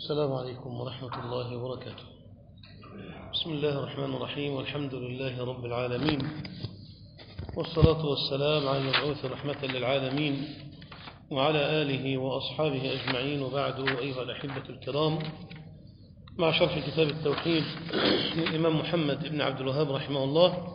السلام عليكم ورحمة الله وبركاته. بسم الله الرحمن الرحيم، والحمد لله رب العالمين، والصلاة والسلام على المبعوث رحمة للعالمين وعلى آله وأصحابه أجمعين، وبعد. أيها الأحبة الكرام، مع شرح كتاب التوحيد للإمام محمد بن عبد الوهاب رحمه الله،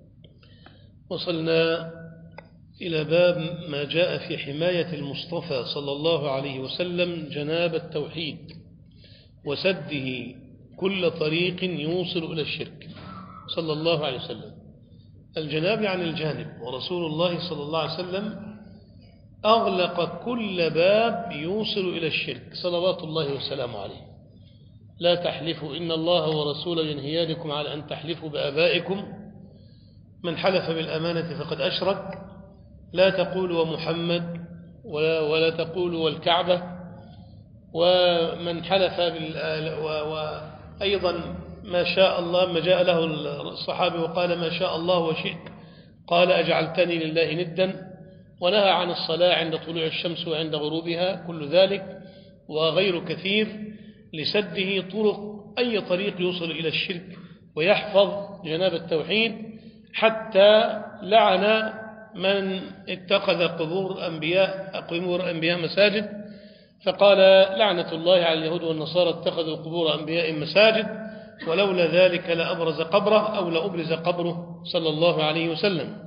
وصلنا إلى باب ما جاء في حماية المصطفى صلى الله عليه وسلم جناب التوحيد وسده كل طريق يوصل إلى الشرك صلى الله عليه وسلم. الجناب يعني الجانب، ورسول الله صلى الله عليه وسلم أغلق كل باب يوصل إلى الشرك صلوات الله وسلامه عليه. لا تحلفوا إن الله ورسوله ينهيانكم على أن تحلفوا بآبائكم، من حلف بالأمانة فقد أشرك، لا تقولوا ومحمد ولا تقولوا والكعبة، ومن حلف وأيضا ما شاء الله، ما جاء له الصحابي وقال ما شاء الله وشئت قال أجعلتني لله ندا، ونهى عن الصلاة عند طلوع الشمس وعند غروبها، كل ذلك وغير كثير لسده أي طريق يوصل إلى الشرك ويحفظ جناب التوحيد، حتى لعن من اتخذ قبور أنبياء مساجد، فقال لعنة الله على اليهود والنصارى اتخذوا قبور أنبياء مساجد، ولولا ذلك لأبرز قبره أو لأبرز قبره صلى الله عليه وسلم.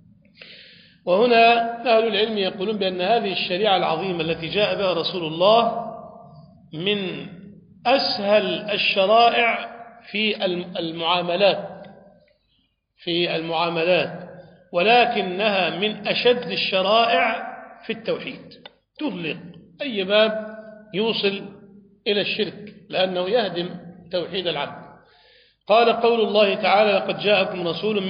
وهنا أهل العلم يقولون بأن هذه الشريعة العظيمة التي جاء بها رسول الله من أسهل الشرائع في المعاملات، ولكنها من أشد الشرائع في التوحيد، تغلق أي باب يوصل إلى الشرك لأنه يهدم توحيد العبد. قال قول الله تعالى لقد جاءكم رسول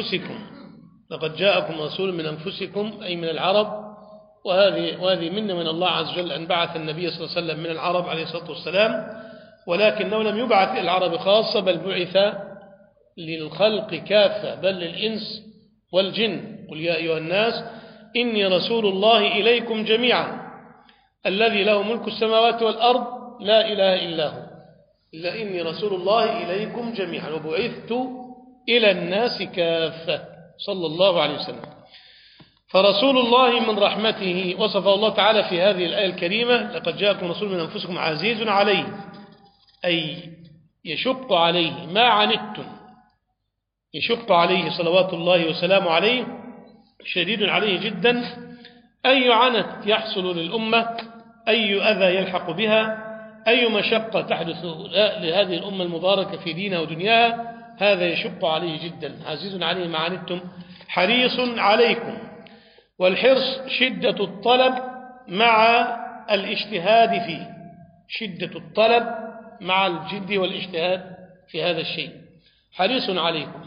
من أنفسكم أي من العرب، وهذه منة من الله عز وجل أن بعث النبي صلى الله عليه وسلم من العرب عليه الصلاة والسلام، ولكنه لم يبعث إلى العرب خاصة، بل بعث للخلق كافة، بل للإنس والجن. قل يا أيها الناس إني رسول الله إليكم جميعا الذي له ملك السماوات والأرض لا إله إلا هو، إني رسول الله إليكم جميعا وبعثت إلى الناس كافة صلى الله عليه وسلم. فرسول الله من رحمته وصفه الله تعالى في هذه الآية الكريمة لقد جاءكم رسول من أنفسكم عزيز عليه، أي يشق عليه ما عنتم، يشق عليه صلوات الله وسلامه عليه، شديد عليه جدا، أي عنت يحصل للأمة، أي أذى يلحق بها، أي مشقة تحدث لهذه الأمة المباركة في دينها ودنياها، هذا يشق عليه جدا. عزيز عليه ما عنتم حريص عليكم. والحرص شدة الطلب مع الاجتهاد فيه، شدة الطلب مع الجد والاجتهاد في هذا الشيء. حريص عليكم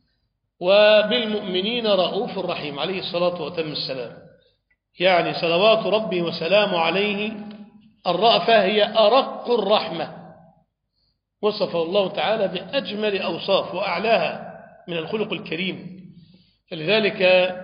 وبالمؤمنين رؤوف رحيم عليه الصلاة والسلام، يعني صلوات ربي وسلامه عليه. الرأفة هي أرق الرحمة، وصفه الله تعالى بأجمل أوصاف وأعلاها من الخلق الكريم. فلذلك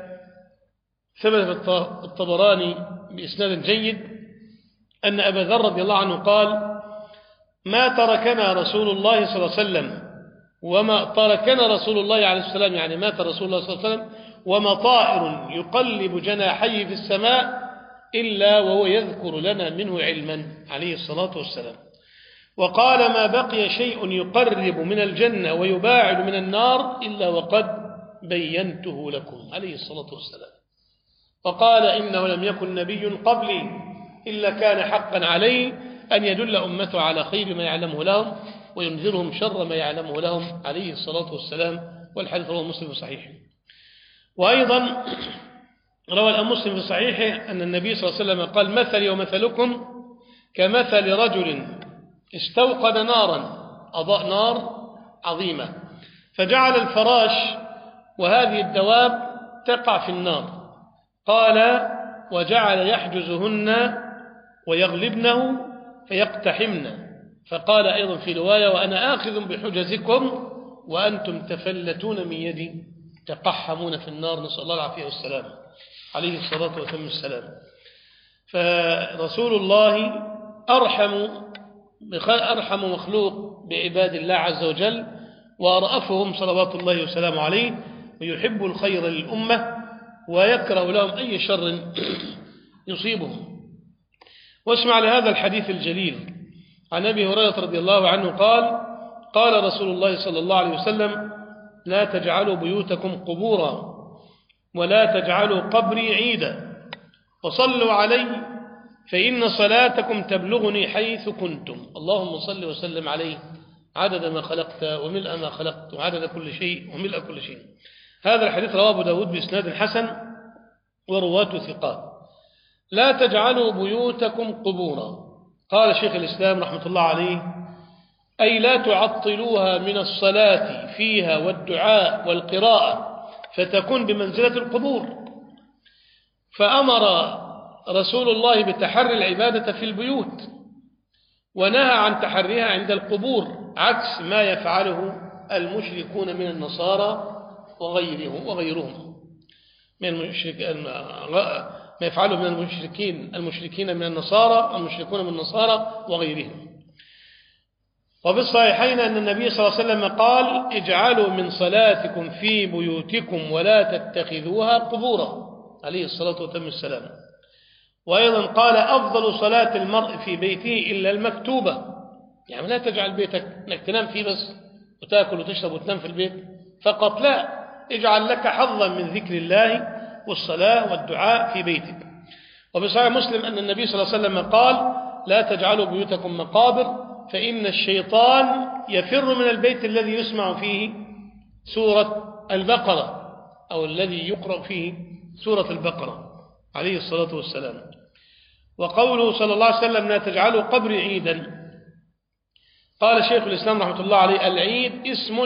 ثبت في الطبراني بإسناد جيد أن أبا ذر رضي الله عنه قال ما تركنا رسول الله صلى الله عليه وسلم وما تركنا رسول الله عليه السلام، يعني مات رسول الله صلى الله عليه وسلم وما طائر يقلب جناحيه في السماء إلا وهو يذكر لنا منه علما عليه الصلاة والسلام. وقال ما بقي شيء يقرب من الجنة ويباعد من النار إلا وقد بينته لكم عليه الصلاة والسلام. وقال إنه لم يكن نبي قبلي إلا كان حقا عليه أن يدل أمته على خير ما يعلمه لهم وينذرهم شر ما يعلمه لهم عليه الصلاة والسلام. والحديث رواه مسلم في صحيحه. وأيضا روى الإمام مسلم في صحيحه أن النبي صلى الله عليه وسلم قال مثلي ومثلكم كمثل رجل استوقد نارا، أضاء نار عظيمة، فجعل الفراش وهذه الدواب تقع في النار، قال وجعل يحجزهن ويغلبنه فيقتحمن، فقال أيضا في رواية وأنا آخذ بحجزكم وأنتم تفلتون من يدي تقحمون في النار، نسأل الله العافية والسلام عليه الصلاة والسلام. فرسول الله أرحم أرحم مخلوق بعباد الله عز وجل، وأرأفهم صلوات الله وسلامه عليه، ويحب الخير للأمة ويكره لهم أي شر يصيبهم. واسمع لهذا الحديث الجليل عن أبي هريرة رضي الله عنه قال: قال رسول الله صلى الله عليه وسلم: لا تجعلوا بيوتكم قبورا ولا تجعلوا قبري عيدا، وصلوا علي فإن صلاتكم تبلغني حيث كنتم. اللهم صل وسلم عليه عدد ما خلقت وملء ما خلقت وعدد كل شيء وملء كل شيء. هذا الحديث رواه أبو داود بإسناد حسن ورواته ثقات. لا تجعلوا بيوتكم قبورا، قال شيخ الإسلام رحمة الله عليه: أي لا تعطلوها من الصلاة فيها والدعاء والقراءة فتكون بمنزلة القبور. فأمر رسول الله بتحري العبادة في البيوت، ونهى عن تحريها عند القبور، عكس ما يفعله المشركون من النصارى وغيرهم من ما يفعله من المشركين من النصارى، المشركون من النصارى وغيرهم. وبالصحيحين أن النبي صلى الله عليه وسلم قال: اجعلوا من صلاتكم في بيوتكم ولا تتخذوها قبورا، عليه الصلاة والسلام. وأيضا قال: أفضل صلاة المرء في بيته إلا المكتوبة، يعني لا تجعل بيتك أنك تنام فيه بس وتأكل وتشرب وتنام في البيت فقط، لا، اجعل لك حظا من ذكر الله والصلاة والدعاء في بيتك. وبصحيح مسلم أن النبي صلى الله عليه وسلم قال: لا تجعلوا بيوتكم مقابر، فإن الشيطان يفر من البيت الذي يسمع فيه سورة البقرة أو الذي يقرأ فيه سورة البقرة، عليه الصلاة والسلام. وقوله صلى الله عليه وسلم: لا تجعلوا قبري عيدا، قال شيخ الإسلام رحمة الله عليه: العيد اسم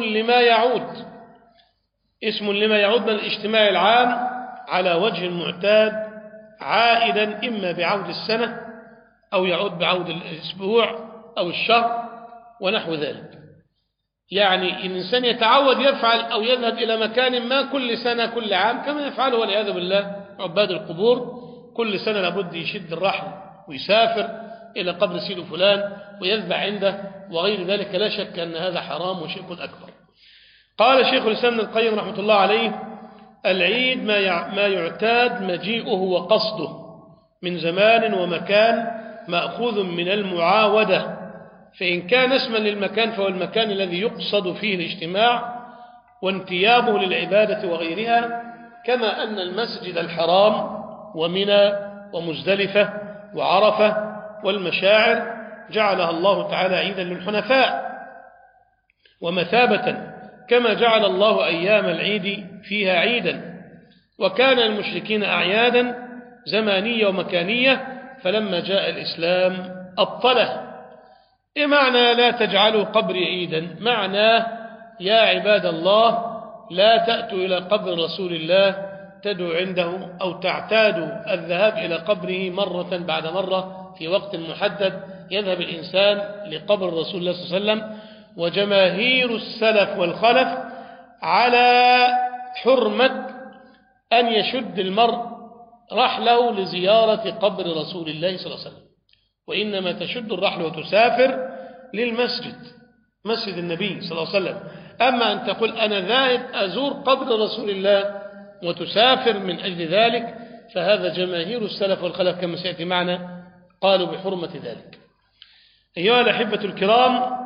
لما يعود من الاجتماع العام على وجه المعتاد، عائدا إما بعود السنة أو يعود بعود الأسبوع أو الشهر ونحو ذلك. يعني الإنسان يتعود يفعل أو يذهب إلى مكان ما كل سنة كل عام، كما يفعله والعياذ بالله عباد القبور، كل سنة لابد يشد الرحل ويسافر إلى قبر سيد فلان ويذبح عنده وغير ذلك. لا شك أن هذا حرام وشرك أكبر. قال شيخ الإسلام ابن القيم رحمة الله عليه: العيد ما يعتاد مجيئه وقصده من زمان ومكان، مأخوذ من المعاودة، فإن كان اسما للمكان فهو المكان الذي يقصد فيه الاجتماع وانتيابه للعبادة وغيرها، كما أن المسجد الحرام ومنى ومزدلفة وعرفة والمشاعر جعلها الله تعالى عيدا للحنفاء ومثابة، كما جعل الله أيام العيد فيها عيدا. وكان المشركين أعيادا زمانية ومكانية، فلما جاء الإسلام أبطله. إيه معنى لا تجعلوا قبري عيدا؟ معناه يا عباد الله لا تأتوا إلى قبر رسول الله تدعو عنده أو تعتادوا الذهاب إلى قبره مرة بعد مرة في وقت محدد يذهب الإنسان لقبر رسول الله صلى الله عليه وسلم. وجماهير السلف والخلف على حرمة أن يشد المرء رحله لزيارة قبر رسول الله صلى الله عليه وسلم، وإنما تشد الرحل وتسافر للمسجد، مسجد النبي صلى الله عليه وسلم. أما أن تقول أنا ذاهب أزور قبر رسول الله وتسافر من أجل ذلك، فهذا جماهير السلف والخلف كما سيأتي معنا قالوا بحرمة ذلك. أيها الأحبة الكرام،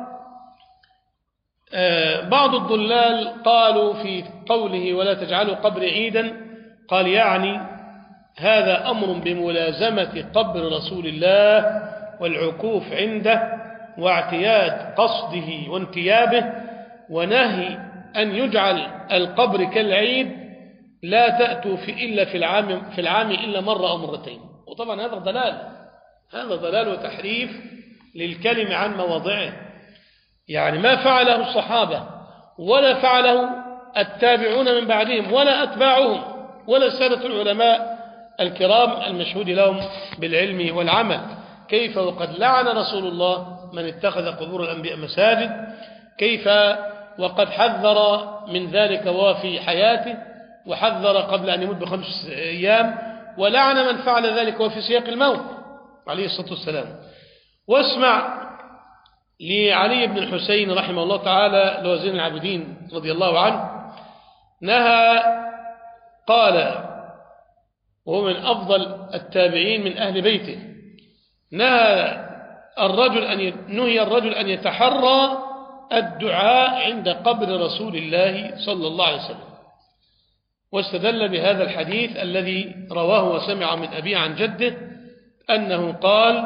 بعض الضلال قالوا في قوله ولا تجعلوا قبر عيدا، قال يعني هذا أمر بملازمة قبر رسول الله والعكوف عنده واعتياد قصده وانتيابه، ونهي أن يجعل القبر كالعيد لا تأتوا إلا في العام إلا مرة أو مرتين. وطبعا هذا ضلال وتحريف للكلم عن مواضعه، يعني ما فعله الصحابة ولا فعله التابعون من بعدهم ولا أتباعهم ولا السادة العلماء الكرام المشهود لهم بالعلم والعمل. كيف وقد لعن رسول الله من اتخذ قبور الأنبياء مساجد، كيف وقد حذر من ذلك وهو في حياته، وحذر قبل أن يموت ب5 أيام، ولعن من فعل ذلك وهو في سياق الموت عليه الصلاة والسلام. واسمع لعلي بن الحسين رحمه الله تعالى لوزين العابدين رضي الله عنه، نهى قال وهو من أفضل التابعين من أهل بيته، نهي الرجل أن يتحرى الدعاء عند قبر رسول الله صلى الله عليه وسلم، واستدل بهذا الحديث الذي رواه وسمع من أبيه عن جده أنه قال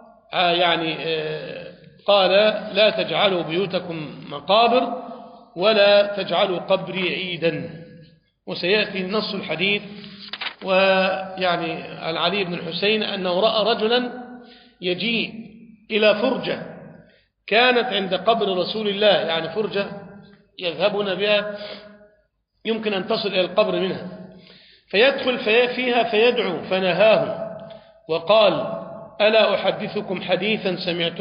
قال لا تجعلوا بيوتكم مقابر ولا تجعلوا قبري عيدا. وسيأتي نص الحديث. ويعني عن علي بن الحسين أنه رأى رجلا يجيء إلى فرجة كانت عند قبر رسول الله، يعني فرجة يذهبون بها يمكن أن تصل إلى القبر منها، فيدخل فيها فيدعو، فنهاه وقال ألا أحدثكم حديثا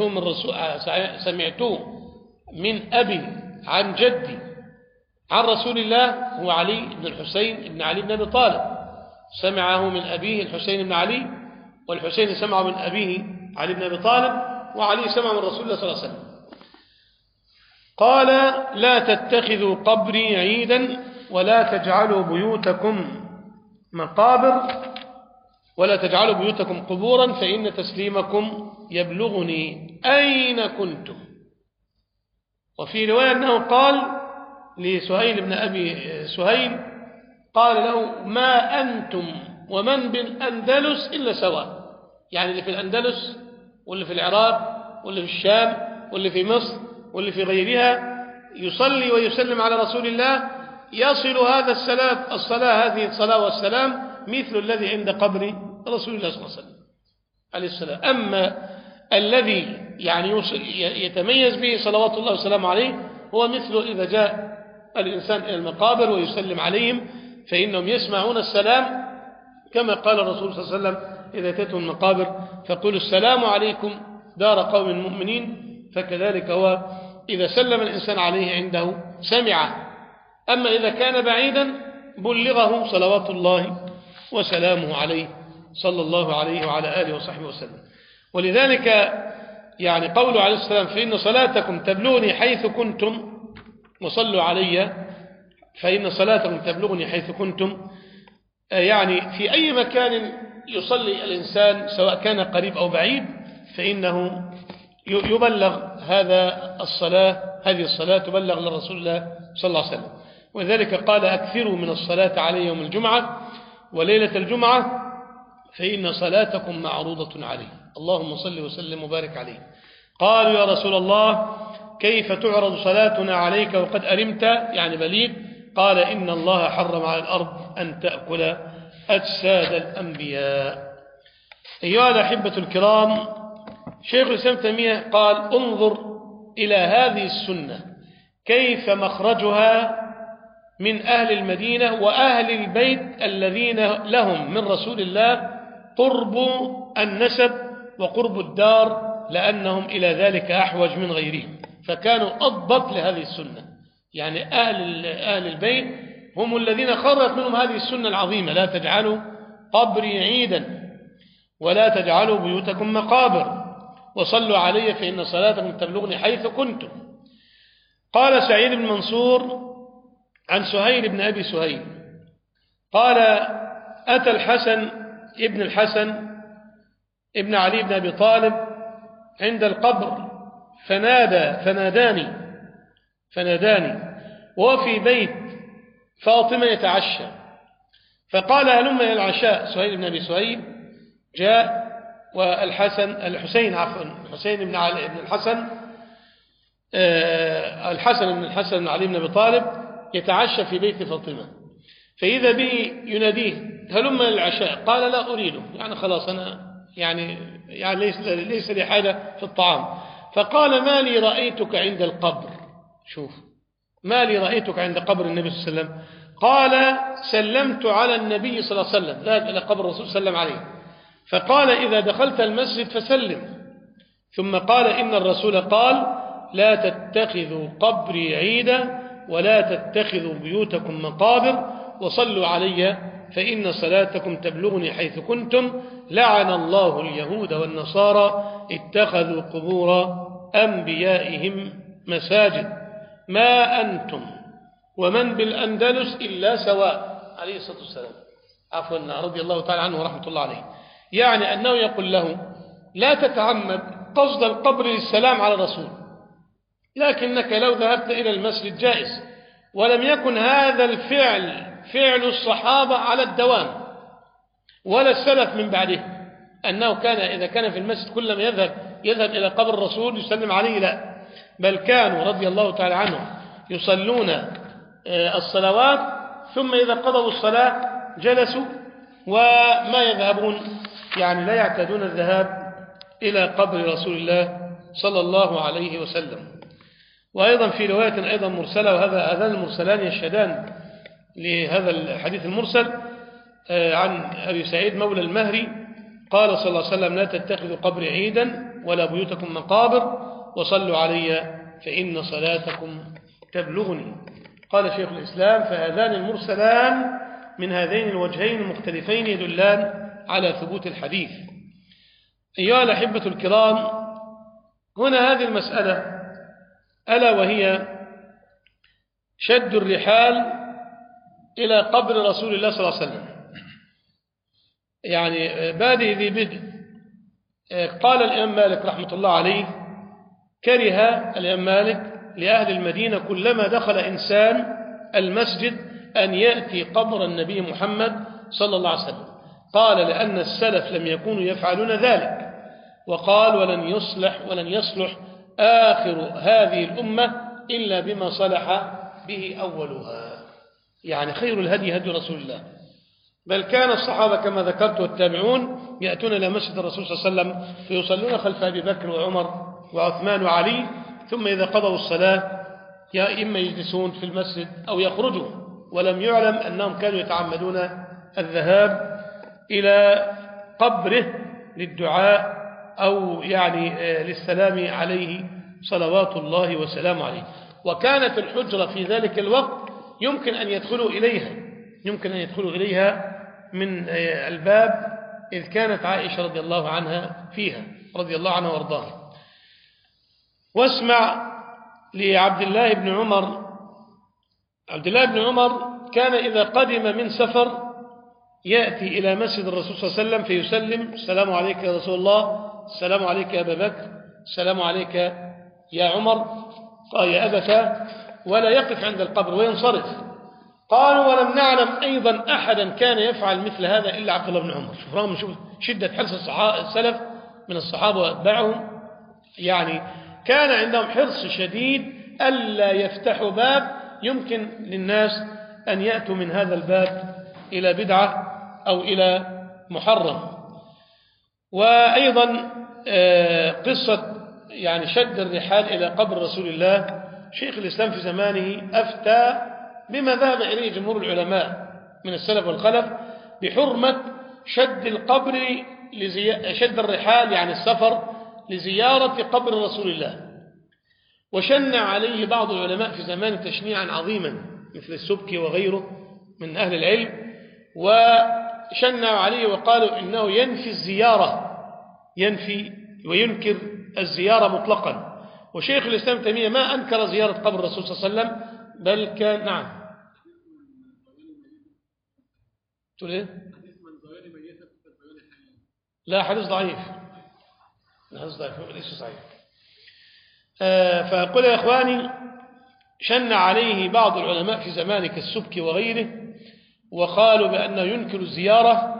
سمعتوه من أبي عن جدي عن رسول الله؟ هو علي بن الحسين بن علي بن أبي طالب، سمعه من أبيه الحسين بن علي، والحسين سمعه من أبيه علي بن أبي طالب، وعلي سمع من رسول الله صلى الله عليه وسلم. قال لا تتخذوا قبري عيدا ولا تجعلوا بيوتكم مقابر ولا تجعلوا بيوتكم قبورا فإن تسليمكم يبلغني أين كنتم. وفي رواية أنه قال لسهيل بن أبي سهيل، قال له ما أنتم ومن بالأندلس إلا سواء، يعني اللي في الأندلس واللي في العراق واللي في الشام واللي في مصر واللي في غيرها يصلي ويسلم على رسول الله، يصل هذا هذه الصلاة والسلام مثل الذي عند قبر رسول الله صلى الله عليه وسلم. أما الذي يعني يتميز به صلوات الله وسلامه عليه هو مثل إذا جاء الإنسان إلى المقابر ويسلم عليهم فإنهم يسمعون السلام، كما قال الرسول صلى الله عليه وسلم إذا أتيتم المقابر فقولوا السلام عليكم دار قوم مؤمنين، فكذلك هو إذا سلم الإنسان عليه عنده سمعه. أما إذا كان بعيدا بلغه صلوات الله وسلامه عليه صلى الله عليه وعلى آله وصحبه وسلم. ولذلك يعني قوله عليه السلام فإن صلاتكم تبلغني حيث كنتم وصلوا علي فإن صلاتكم تبلغني حيث كنتم، يعني في أي مكان يصلي الإنسان سواء كان قريب أو بعيد فإنه يبلغ هذه الصلاة تبلغ للرسول الله صلى الله عليه وسلم. وذلك قال أكثروا من الصلاة علي يوم الجمعة وليلة الجمعة فإن صلاتكم معروضة عليه، اللهم صل وسلم وبارك عليه. قالوا يا رسول الله كيف تعرض صلاتنا عليك وقد أرمت، يعني بليد؟ قال إن الله حرم على الأرض أن تأكل أجساد الأنبياء. أيها الأحبة الكرام، شيخ الإسلام تيمية قال انظر إلى هذه السنة كيف مخرجها من أهل المدينة وأهل البيت الذين لهم من رسول الله قرب النسب وقرب الدار، لأنهم إلى ذلك أحوج من غيرهم، فكانوا أضبط لهذه السنة. يعني أهل البيت هم الذين خرجت منهم هذه السنة العظيمة لا تجعلوا قبري عيدا ولا تجعلوا بيوتكم مقابر وصلوا علي فإن صلاتكم تبلغني حيث كنتم. قال سعيد بن منصور عن سهيل بن أبي سهيل قال أتى الحسن ابن علي بن أبي طالب عند القبر فناداني وهو في بيت فاطمة يتعشى، فقال هلم إلى العشاء. سهيل بن أبي سهيل جاء الحسين بن علي بن الحسن بن علي بن أبي طالب يتعشى في بيت فاطمة، فإذا به يناديه هلم إلى العشاء، قال لا أريده، يعني خلاص أنا يعني ليس لي حاجة في الطعام. فقال ما لي رأيتك عند القبر، شوف ما لي رأيتك عند قبر النبي صلى الله عليه وسلم. قال سلمت على النبي صلى الله عليه وسلم، ذهب إلى قبر الرسول صلى الله عليه وسلم عليه، فقال إذا دخلت المسجد فسلم، ثم قال إن الرسول قال لا تتخذوا قبري عيدا ولا تتخذوا بيوتكم مقابر وصلوا علي فإن صلاتكم تبلغني حيث كنتم، لعن الله اليهود والنصارى اتخذوا قبور أنبيائهم مساجد ما أنتم ومن بالأندلس إلا سواء عليه الصلاة والسلام، عفوا رضي الله تعالى عنه ورحمة الله عليه. يعني أنه يقول له لا تتعمد قصد القبر للسلام على الرسول، لكنك لو ذهبت إلى المسجد جائز. ولم يكن هذا الفعل فعل الصحابة على الدوام ولا السلف من بعده، أنه كان إذا كان في المسجد كلما يذهب إلى قبر الرسول يسلم عليه، لا، بل كانوا رضي الله تعالى عنهم يصلون الصلوات ثم إذا قضوا الصلاة جلسوا وما يذهبون، يعني لا يعتادون الذهاب إلى قبر رسول الله صلى الله عليه وسلم. وأيضا في رواية أيضا مرسلة، هذان المرسلان يشهدان لهذا الحديث المرسل عن أبي سعيد مولى المهري قال صلى الله عليه وسلم لا تتخذوا قبري عيدا ولا بيوتكم مقابر وصلوا علي فإن صلاتكم تبلغني. قال شيخ الإسلام فهذان المرسلان من هذين الوجهين المختلفين يدلان على ثبوت الحديث. أيها الأحبة الكرام، هنا هذه المسألة ألا وهي شد الرحال إلى قبر رسول الله صلى الله عليه وسلم، يعني بادئ ذي بدء. قال الإمام مالك رحمة الله عليه كره الإمام مالك لأهل المدينة كلما دخل إنسان المسجد أن يأتي قبر النبي محمد صلى الله عليه وسلم. قال لأن السلف لم يكونوا يفعلون ذلك، وقال ولن يصلح آخر هذه الأمة إلا بما صلح به أولها، يعني خير الهدي هدي رسول الله. بل كان الصحابة كما ذكرت والتابعون يأتون إلى مسجد الرسول صلى الله عليه وسلم فيصلون خلف أبي بكر وعمر وعثمان وعلي، ثم إذا قضوا الصلاة يا إما يجلسون في المسجد أو يخرجوا، ولم يعلم أنهم كانوا يتعمدون الذهاب إلى قبره للدعاء أو يعني للسلام عليه صلوات الله وسلامه عليه. وكانت الحجرة في ذلك الوقت يمكن أن يدخلوا إليها من الباب، إذ كانت عائشة رضي الله عنها فيها رضي الله عنها وارضاها. واسمع لعبد الله بن عمر. عبد الله بن عمر كان إذا قدم من سفر يأتي إلى مسجد الرسول صلى الله عليه وسلم فيسلم السلام عليك يا رسول الله، السلام عليك يا أبا بكر، السلام عليك يا عمر، قال يا أبتا، ولا يقف عند القبر وينصرف. قالوا ولم نعلم أيضا أحدا كان يفعل مثل هذا إلا عبد الله بن عمر. شوف رغم شدة حرص السلف من الصحابة وأتباعهم، يعني كان عندهم حرص شديد ألا يفتحوا باب يمكن للناس أن يأتوا من هذا الباب إلى بدعة أو إلى محرم. وأيضا قصة يعني شد الرحال إلى قبر رسول الله، شيخ الإسلام في زمانه أفتى بما ذهب إليه جمهور العلماء من السلف والخلف بحرمة شد الرحال يعني السفر لزيارة قبر رسول الله. وشنع عليه بعض العلماء في زمان تشنيعا عظيما مثل السبكي وغيره من أهل العلم، وشنعوا عليه وقالوا إنه ينفي وينكر الزيارة مطلقا. وشيخ الإسلام تيمية ما أنكر زيارة قبر الرسول صلى الله عليه وسلم، بل كان نعم. تقول إيه؟ لا، حديث ضعيف، ليس صحيح. فقل يا إخواني شنع عليه بعض العلماء في زمانه كالسبكي وغيره، وقالوا بأنه ينكر الزيارة.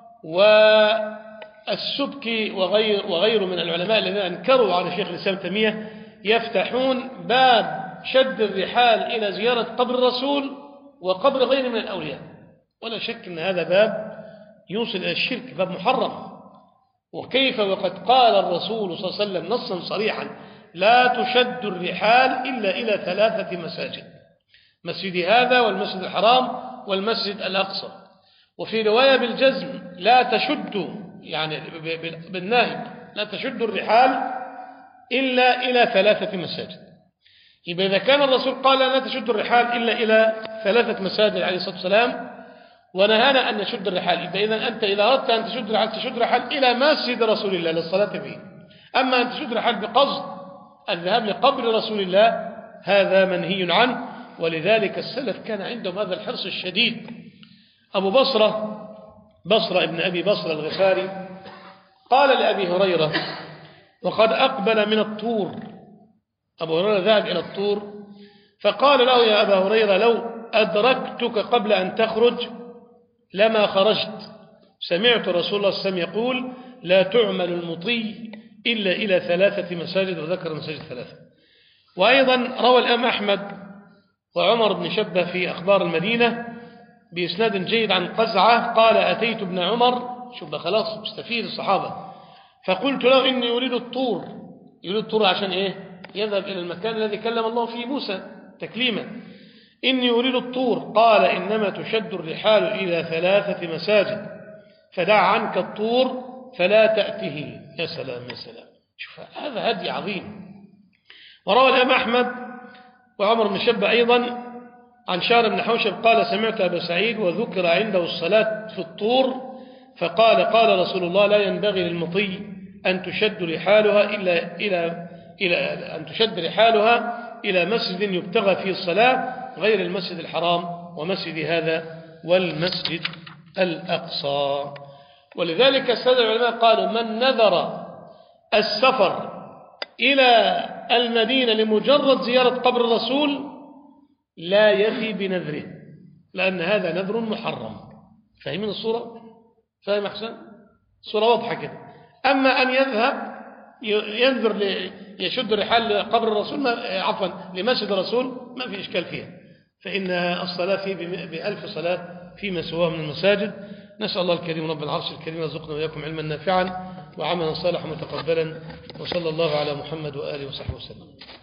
والسبكي وغيره من العلماء الذين أنكروا على شيخ الإسلام تيمية يفتحون باب شد الرحال إلى زيارة قبر الرسول وقبر غيره من الأولياء، ولا شك أن هذا باب يوصل إلى الشرك، باب محرم. وكيف وقد قال الرسول صلى الله عليه وسلم نصا صريحا لا تشد الرحال إلا إلى 3 مساجد، مسجد هذا والمسجد الحرام والمسجد الأقصى. وفي رواية بالجزم لا تشد، يعني بالنهي لا تشد الرحال إلا إلى 3 مساجد. يبقى إذا كان الرسول قال لا تشد الرحال إلا إلى 3 مساجد عليه الصلاة والسلام ونهانا أن نشد الرحال، يبقى إذا أنت إذا أردت أن تشد رحال إلى مسجد رسول الله للصلاة به. أما أن تشد رحال بقصد الذهاب لقبر رسول الله هذا منهي عنه، ولذلك السلف كان عندهم هذا الحرص الشديد. أبو بصرة ابن أبي بصرة الغفاري قال لأبي هريرة وقد أقبل من الطور، أبو هريرة ذهب إلى الطور فقال له يا أبا هريرة لو أدركتك قبل أن تخرج لما خرجت، سمعت رسول الله صلى الله عليه وسلم يقول لا تعمل المطي إلا إلى 3 مساجد، وذكر مساجد 3. وأيضا روى الإمام أحمد وعمر بن شبة في أخبار المدينة بإسناد جيد عن قزعة قال أتيت ابن عمر، شوف خلاص مستفيد الصحابة، فقلت له إني أريد الطور. يريد الطور عشان إيه؟ يذهب إلى المكان الذي كلم الله فيه موسى تكليما. إني أريد الطور، قال إنما تشد الرحال إلى 3 مساجد فدع عنك الطور فلا تأته. يا سلام يا سلام، شوف هذا هدي عظيم. وروى الإمام أحمد وعمر بن شبة أيضا عن شار بن حوشب قال سمعت أبا سعيد وذكر عنده الصلاة في الطور فقال قال رسول الله لا ينبغي للمطي أن تشد رحالها إلى مسجد يبتغى فيه الصلاة غير المسجد الحرام ومسجد هذا والمسجد الأقصى. ولذلك السادة العلماء قالوا من نذر السفر إلى المدينة لمجرد زيارة قبر الرسول لا يفي بنذره، لأن هذا نذر محرم. فاهمين الصورة؟ فاهم أحسن؟ الصورة واضحة كده. أما أن يذهب ينذر يشد رحال قبر الرسول عفوا لمسجد الرسول ما في إشكال فيها، فإن الصلاة فيه ب1000 صلاة فيما سواه من المساجد. نسأل الله الكريم رب العرش الكريم يرزقنا وإياكم علما نافعا وعملا صالحا متقبلا، وصلى الله على محمد وآله وصحبه وسلم.